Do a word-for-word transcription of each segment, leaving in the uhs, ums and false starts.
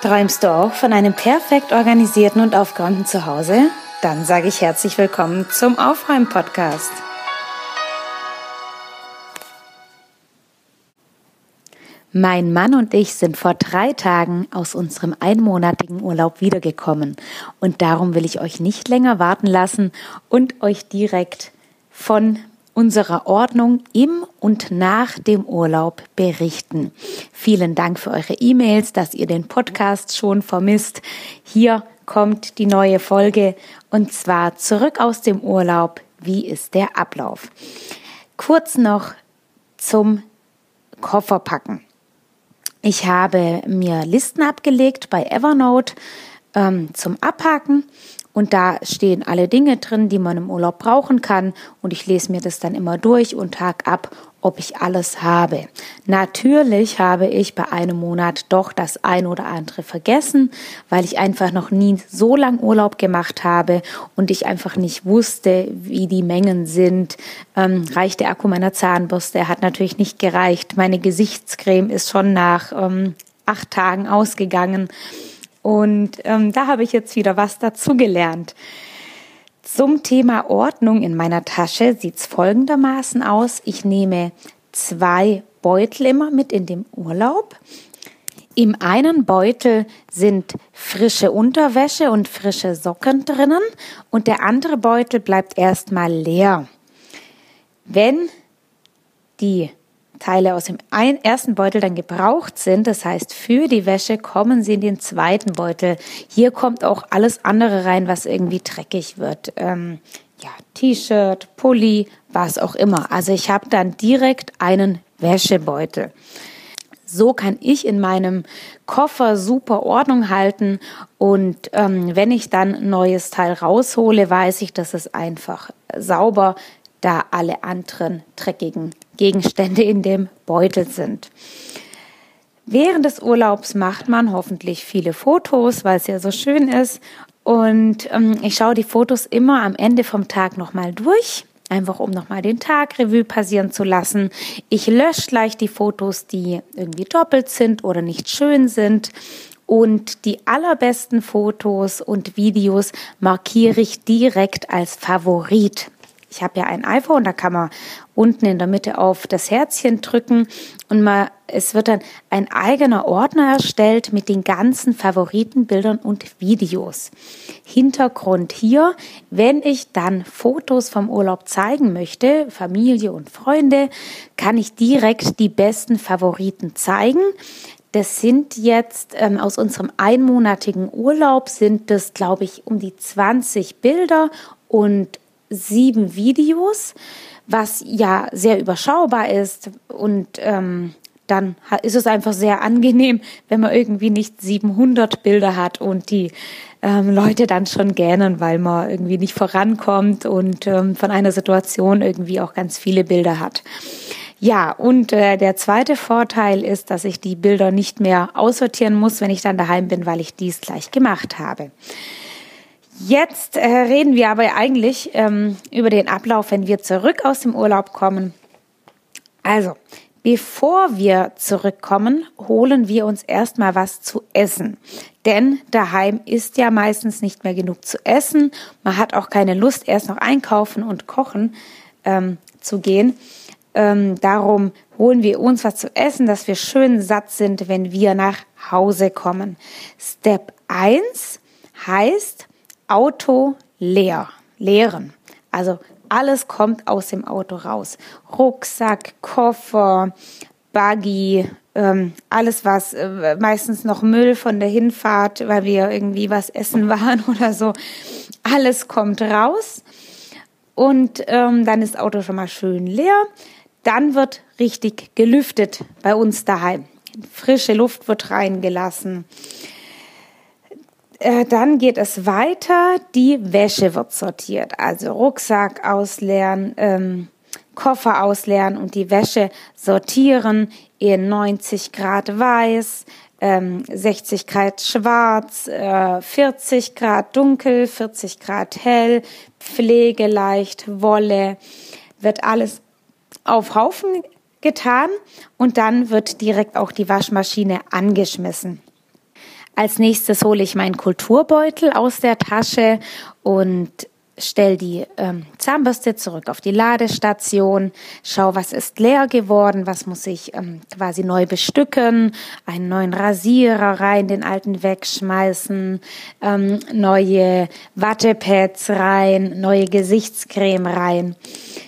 Träumst du auch von einem perfekt organisierten und aufgeräumten Zuhause? Dann sage ich herzlich willkommen zum Aufräumen-Podcast. Mein Mann und ich sind vor drei Tagen aus unserem einmonatigen Urlaub wiedergekommen und darum will ich euch nicht länger warten lassen und euch direkt von unserer Ordnung im und nach dem Urlaub berichten. Vielen Dank für eure E-Mails, dass ihr den Podcast schon vermisst. Hier kommt die neue Folge und zwar zurück aus dem Urlaub. Wie ist der Ablauf? Kurz noch zum Kofferpacken. Ich habe mir Listen abgelegt bei Evernote ähm, zum Abhaken. Und da stehen alle Dinge drin, die man im Urlaub brauchen kann. Und ich lese mir das dann immer durch und hake ab, ob ich alles habe. Natürlich habe ich bei einem Monat doch das ein oder andere vergessen, weil ich einfach noch nie so lang Urlaub gemacht habe und ich einfach nicht wusste, wie die Mengen sind. Ähm, reicht der Akku meiner Zahnbürste? Er hat natürlich nicht gereicht. Meine Gesichtscreme ist schon nach ähm, acht Tagen ausgegangen. Und ähm, da habe ich jetzt wieder was dazugelernt. Zum Thema Ordnung in meiner Tasche sieht es folgendermaßen aus. Ich nehme zwei Beutel immer mit in den Urlaub. Im einen Beutel sind frische Unterwäsche und frische Socken drinnen und der andere Beutel bleibt erstmal leer. Wenn die Teile aus dem ersten Beutel dann gebraucht sind, das heißt für die Wäsche, kommen sie in den zweiten Beutel. Hier kommt auch alles andere rein, was irgendwie dreckig wird. Ähm, ja, T-Shirt, Pulli, was auch immer. Also ich habe dann direkt einen Wäschebeutel. So kann ich in meinem Koffer super Ordnung halten und ähm, wenn ich dann ein neues Teil raushole, weiß ich, dass es einfach sauber, da alle anderen dreckigen Gegenstände in dem Beutel sind. Während des Urlaubs macht man hoffentlich viele Fotos, weil es ja so schön ist. Und ähm, ich schaue die Fotos immer am Ende vom Tag nochmal durch, einfach um nochmal den Tag Revue passieren zu lassen. Ich lösche gleich die Fotos, die irgendwie doppelt sind oder nicht schön sind. Und die allerbesten Fotos und Videos markiere ich direkt als Favorit. Ich habe ja ein iPhone, da kann man unten in der Mitte auf das Herzchen drücken und mal, es wird dann ein eigener Ordner erstellt mit den ganzen Favoritenbildern und Videos. Hintergrund hier, wenn ich dann Fotos vom Urlaub zeigen möchte, Familie und Freunde, kann ich direkt die besten Favoriten zeigen. Das sind jetzt ähm, aus unserem einmonatigen Urlaub sind das, glaube ich, um die zwanzig Bilder und sieben Videos, was ja sehr überschaubar ist und ähm, dann ist es einfach sehr angenehm, wenn man irgendwie nicht siebenhundert Bilder hat und die ähm, Leute dann schon gähnen, weil man irgendwie nicht vorankommt und ähm, von einer Situation irgendwie auch ganz viele Bilder hat. Ja, und äh, der zweite Vorteil ist, dass ich die Bilder nicht mehr aussortieren muss, wenn ich dann daheim bin, weil ich dies gleich gemacht habe. Jetzt äh, reden wir aber eigentlich ähm, über den Ablauf, wenn wir zurück aus dem Urlaub kommen. Also, bevor wir zurückkommen, holen wir uns erstmal was zu essen. Denn daheim ist ja meistens nicht mehr genug zu essen. Man hat auch keine Lust, erst noch einkaufen und kochen ähm, zu gehen. Ähm, darum holen wir uns was zu essen, dass wir schön satt sind, wenn wir nach Hause kommen. Step eins heißt Auto leer, leeren. Also alles kommt aus dem Auto raus. Rucksack, Koffer, Buggy, ähm, alles was, äh, meistens noch Müll von der Hinfahrt, weil wir irgendwie was essen waren oder so. Alles kommt raus und ähm, dann ist das Auto schon mal schön leer. Dann wird richtig gelüftet bei uns daheim. Frische Luft wird reingelassen. Dann geht es weiter, die Wäsche wird sortiert, also Rucksack ausleeren, ähm, Koffer ausleeren und die Wäsche sortieren in neunzig Grad weiß, ähm, sechzig Grad schwarz, äh, vierzig Grad dunkel, vierzig Grad hell, pflegeleicht, Wolle, wird alles auf Haufen getan und dann wird direkt auch die Waschmaschine angeschmissen. Als nächstes hole ich meinen Kulturbeutel aus der Tasche und stell die ähm, Zahnbürste zurück auf die Ladestation, schau, was ist leer geworden, was muss ich ähm, quasi neu bestücken, einen neuen Rasierer rein, den alten wegschmeißen, ähm, neue Wattepads rein, neue Gesichtscreme rein.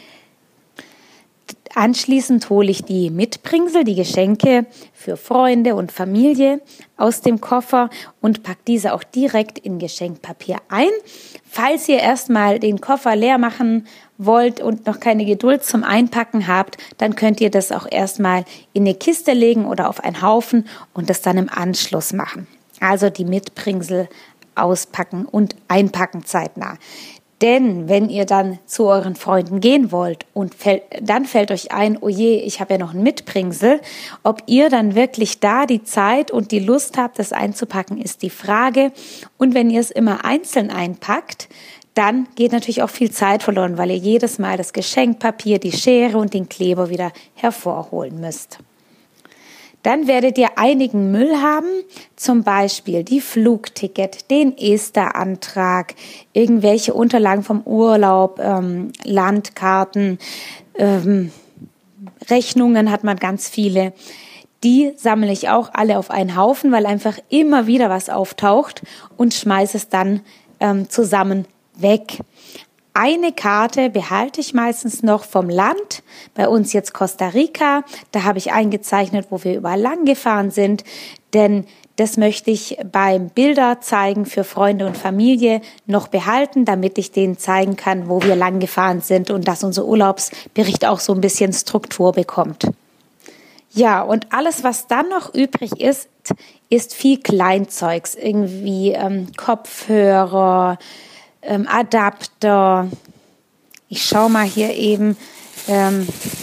Anschließend hole ich die Mitbringsel, die Geschenke für Freunde und Familie aus dem Koffer und packe diese auch direkt in Geschenkpapier ein. Falls ihr erstmal den Koffer leer machen wollt und noch keine Geduld zum Einpacken habt, dann könnt ihr das auch erstmal in eine Kiste legen oder auf einen Haufen und das dann im Anschluss machen. Also die Mitbringsel auspacken und einpacken zeitnah. Denn wenn ihr dann zu euren Freunden gehen wollt und fällt, dann fällt euch ein, oh je, ich habe ja noch ein Mitbringsel, ob ihr dann wirklich da die Zeit und die Lust habt, das einzupacken, ist die Frage. Und wenn ihr es immer einzeln einpackt, dann geht natürlich auch viel Zeit verloren, weil ihr jedes Mal das Geschenkpapier, die Schere und den Kleber wieder hervorholen müsst. Dann werdet ihr einigen Müll haben, zum Beispiel die Flugticket, den ESTA-Antrag, irgendwelche Unterlagen vom Urlaub, ähm, Landkarten, ähm, Rechnungen hat man ganz viele. Die sammle ich auch alle auf einen Haufen, weil einfach immer wieder was auftaucht und schmeiße es dann ähm, zusammen weg. Eine Karte behalte ich meistens noch vom Land, bei uns jetzt Costa Rica. Da habe ich eingezeichnet, wo wir überall lang gefahren sind, denn das möchte ich beim Bilder zeigen für Freunde und Familie noch behalten, damit ich denen zeigen kann, wo wir lang gefahren sind und dass unser Urlaubsbericht auch so ein bisschen Struktur bekommt. Ja, und alles, was dann noch übrig ist, ist viel Kleinzeugs, irgendwie ähm, Kopfhörer, Ähm, Adapter, ich schaue mal hier eben, ähm,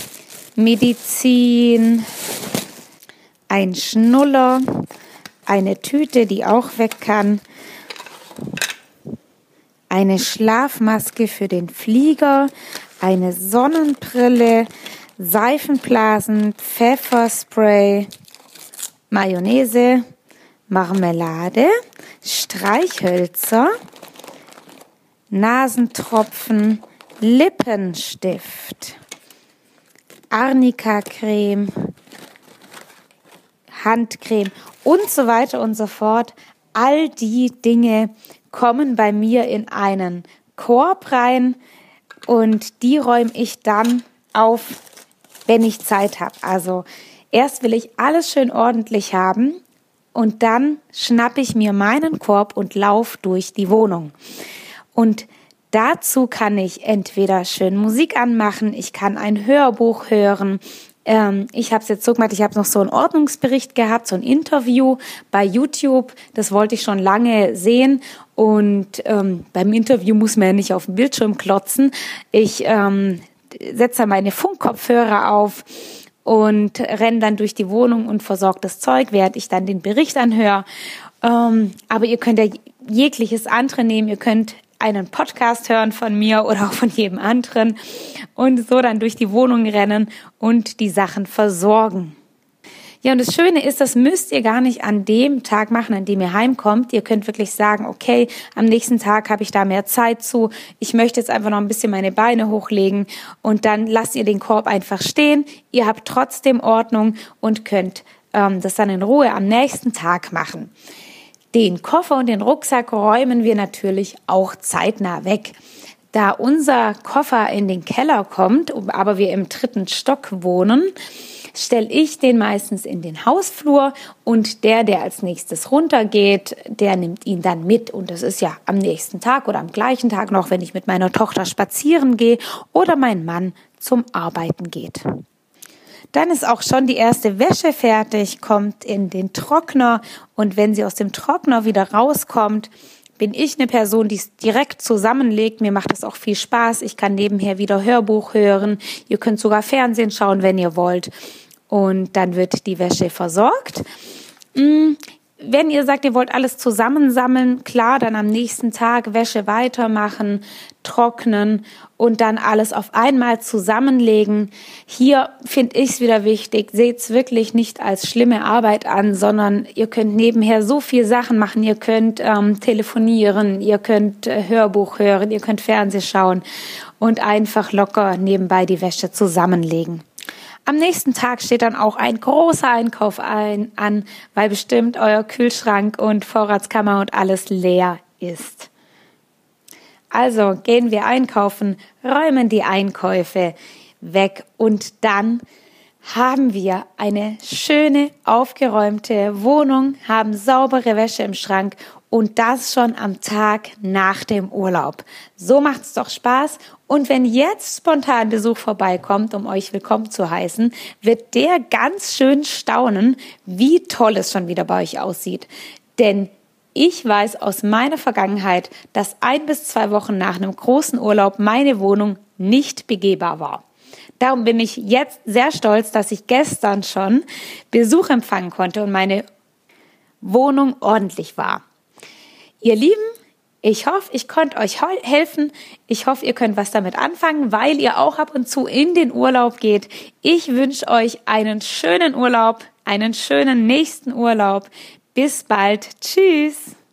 Medizin, ein Schnuller, eine Tüte, die auch weg kann, eine Schlafmaske für den Flieger, eine Sonnenbrille, Seifenblasen, Pfefferspray, Mayonnaise, Marmelade, Streichhölzer, Nasentropfen, Lippenstift, Arnika-Creme, Handcreme und so weiter und so fort. All die Dinge kommen bei mir in einen Korb rein und die räume ich dann auf, wenn ich Zeit habe. Also erst will ich alles schön ordentlich haben und dann schnappe ich mir meinen Korb und laufe durch die Wohnung. Und dazu kann ich entweder schön Musik anmachen, ich kann ein Hörbuch hören. Ähm, ich habe es jetzt so gemacht, ich habe noch so einen Ordnungsbericht gehabt, so ein Interview bei YouTube. Das wollte ich schon lange sehen. Und ähm, beim Interview muss man ja nicht auf dem Bildschirm klotzen. Ich ähm, setze dann meine Funkkopfhörer auf und renne dann durch die Wohnung und versorge das Zeug, während ich dann den Bericht anhöre. Ähm, aber ihr könnt ja jegliches andere nehmen. Ihr könnt einen Podcast hören von mir oder auch von jedem anderen und so dann durch die Wohnung rennen und die Sachen versorgen. Ja, und das Schöne ist, das müsst ihr gar nicht an dem Tag machen, an dem ihr heimkommt. Ihr könnt wirklich sagen, okay, am nächsten Tag habe ich da mehr Zeit zu. Ich möchte jetzt einfach noch ein bisschen meine Beine hochlegen und dann lasst ihr den Korb einfach stehen. Ihr habt trotzdem Ordnung und könnt ähm, das dann in Ruhe am nächsten Tag machen. Den Koffer und den Rucksack räumen wir natürlich auch zeitnah weg. Da unser Koffer in den Keller kommt, aber wir im dritten Stock wohnen, stelle ich den meistens in den Hausflur und der, der als nächstes runtergeht, der nimmt ihn dann mit. Und das ist ja am nächsten Tag oder am gleichen Tag noch, wenn ich mit meiner Tochter spazieren gehe oder mein Mann zum Arbeiten geht. Dann ist auch schon die erste Wäsche fertig, kommt in den Trockner und wenn sie aus dem Trockner wieder rauskommt, bin ich eine Person, die es direkt zusammenlegt. Mir macht das auch viel Spaß. Ich kann nebenher wieder Hörbuch hören. Ihr könnt sogar Fernsehen schauen, wenn ihr wollt. Und dann wird die Wäsche versorgt. wenn ihr sagt, ihr wollt alles zusammensammeln, klar, dann am nächsten Tag Wäsche weitermachen, trocknen und dann alles auf einmal zusammenlegen. Hier finde ich es wieder wichtig, seht es wirklich nicht als schlimme Arbeit an, sondern ihr könnt nebenher so viel Sachen machen. Ihr könnt ähm, telefonieren, ihr könnt äh, Hörbuch hören, ihr könnt Fernsehen schauen und einfach locker nebenbei die Wäsche zusammenlegen. Am nächsten Tag steht dann auch ein großer Einkauf ein, an, weil bestimmt euer Kühlschrank und Vorratskammer und alles leer ist. Also gehen wir einkaufen, räumen die Einkäufe weg und dann haben wir eine schöne, aufgeräumte Wohnung, haben saubere Wäsche im Schrank und das schon am Tag nach dem Urlaub. So macht's doch Spaß. Und wenn jetzt spontan Besuch vorbeikommt, um euch willkommen zu heißen, wird der ganz schön staunen, wie toll es schon wieder bei euch aussieht. Denn ich weiß aus meiner Vergangenheit, dass ein bis zwei Wochen nach einem großen Urlaub meine Wohnung nicht begehbar war. Darum bin ich jetzt sehr stolz, dass ich gestern schon Besuch empfangen konnte und meine Wohnung ordentlich war. Ihr Lieben, ich hoffe, ich konnte euch helfen. Ich hoffe, ihr könnt was damit anfangen, weil ihr auch ab und zu in den Urlaub geht. Ich wünsche euch einen schönen Urlaub, einen schönen nächsten Urlaub. Bis bald. Tschüss.